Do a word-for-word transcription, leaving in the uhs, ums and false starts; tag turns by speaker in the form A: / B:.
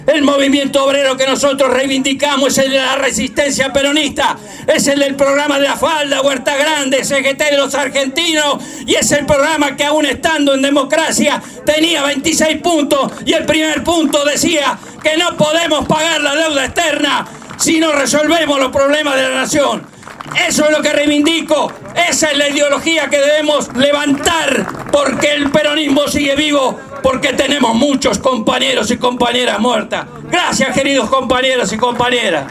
A: El movimiento obrero que nosotros reivindicamos es el de la resistencia peronista, es el del programa de la falda, Huerta Grande, C G T de los argentinos, y es el programa que aún estando en democracia tenía veintiséis puntos y el primer punto decía que no podemos pagar la deuda externa si no resolvemos los problemas de la nación. Eso es lo que reivindico, esa es la ideología que debemos levantar, porque el peronismo sigue vivo, porque tenemos muchos compañeros y compañeras muertas. Gracias, queridos compañeros y compañeras.